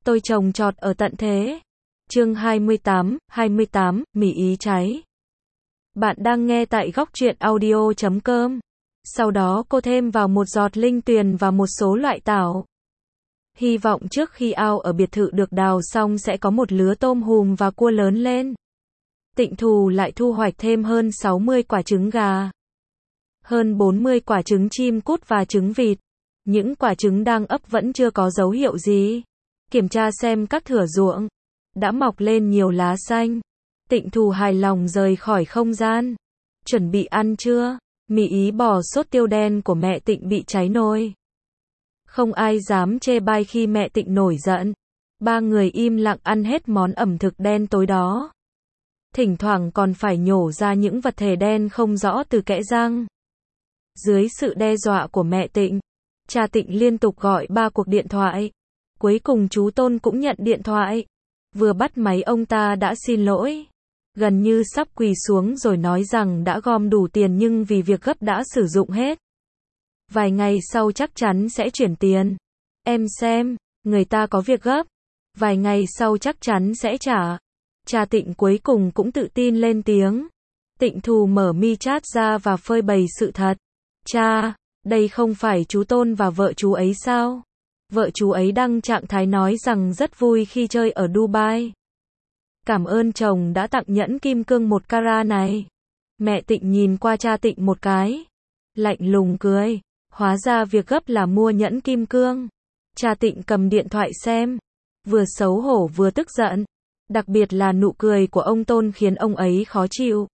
tôi trồng trọt ở tận thế. Chương 28, mì ý cháy. Bạn đang nghe tại góc truyện audio.com. Sau đó cô thêm vào một giọt linh tuyền và một số loại tảo. Hy vọng trước khi ao ở biệt thự được đào xong sẽ có một lứa tôm hùm và cua lớn lên. Tịnh Thù lại thu hoạch thêm hơn 60 quả trứng gà, hơn 40 quả trứng chim cút và trứng vịt. Những quả trứng đang ấp vẫn chưa có dấu hiệu gì. Kiểm tra xem các thửa ruộng đã mọc lên nhiều lá xanh. Tịnh Thù hài lòng rời khỏi không gian. Chuẩn bị ăn trưa. Mì ý bò sốt tiêu đen của mẹ Tịnh bị cháy nồi. Không ai dám chê bai khi mẹ Tịnh nổi giận. Ba người im lặng ăn hết món ẩm thực đen tối đó. Thỉnh thoảng còn phải nhổ ra những vật thể đen không rõ từ kẽ răng. Dưới sự đe dọa của mẹ Tịnh, cha Tịnh liên tục gọi 3 cuộc điện thoại. Cuối cùng chú Tôn cũng nhận điện thoại. Vừa bắt máy ông ta đã xin lỗi. Gần như sắp quỳ xuống rồi nói rằng đã gom đủ tiền nhưng vì việc gấp đã sử dụng hết. Vài ngày sau chắc chắn sẽ chuyển tiền. Em xem, người ta có việc gấp. Vài ngày sau chắc chắn sẽ trả. Cha Tịnh cuối cùng cũng tự tin lên tiếng. Tịnh Thù mở mi chat ra và phơi bày sự thật. Cha, đây không phải chú Tôn và vợ chú ấy sao? Vợ chú ấy đăng trạng thái nói rằng rất vui khi chơi ở Dubai. Cảm ơn chồng đã tặng nhẫn kim cương 1 carat này. Mẹ Tịnh nhìn qua cha Tịnh một cái. Lạnh lùng cười. Hóa ra việc gấp là mua nhẫn kim cương. Cha Tịnh cầm điện thoại xem. Vừa xấu hổ vừa tức giận. Đặc biệt là nụ cười của ông Tôn khiến ông ấy khó chịu.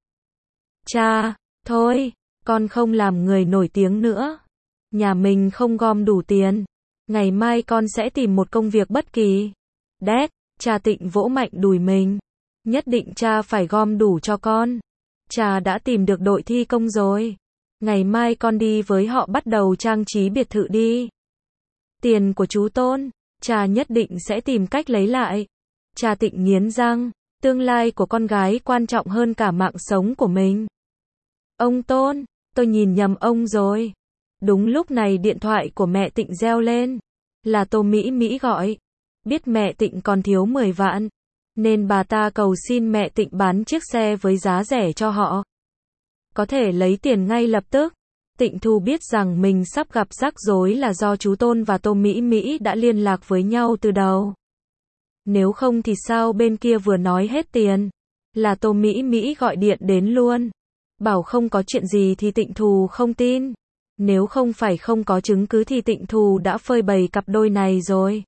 Cha, thôi, con không làm người nổi tiếng nữa. Nhà mình không gom đủ tiền. Ngày mai con sẽ tìm một công việc bất kỳ. Đét, cha Tịnh vỗ mạnh đùi mình. Nhất định cha phải gom đủ cho con. Cha đã tìm được đội thi công rồi. Ngày mai con đi với họ bắt đầu trang trí biệt thự đi. Tiền của chú Tôn, cha nhất định sẽ tìm cách lấy lại. Cha Tịnh nghiến răng, tương lai của con gái quan trọng hơn cả mạng sống của mình. Ông Tôn, tôi nhìn nhầm ông rồi. Đúng lúc này điện thoại của mẹ Tịnh reo lên. Là Tô Mỹ Mỹ gọi. Biết mẹ Tịnh còn thiếu 10 vạn. Nên bà ta cầu xin mẹ Tịnh bán chiếc xe với giá rẻ cho họ. Có thể lấy tiền ngay lập tức. Tịnh Thù biết rằng mình sắp gặp rắc rối là do chú Tôn và Tô Mỹ Mỹ đã liên lạc với nhau từ đầu. Nếu không thì sao bên kia vừa nói hết tiền. Là Tô Mỹ Mỹ gọi điện đến luôn. Bảo không có chuyện gì thì Tịnh Thù không tin. Nếu không phải không có chứng cứ thì Tịnh Thù đã phơi bày cặp đôi này rồi.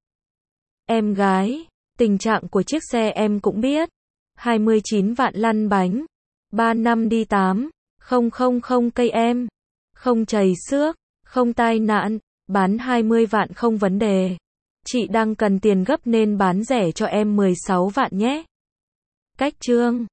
Em gái, tình trạng của chiếc xe em cũng biết. 29 vạn lăn bánh. 3 năm đi 8,000 cây em. Không chảy xước, không tai nạn, bán 20 vạn không vấn đề. Chị đang cần tiền gấp nên bán rẻ cho em 16 vạn nhé. Cách chương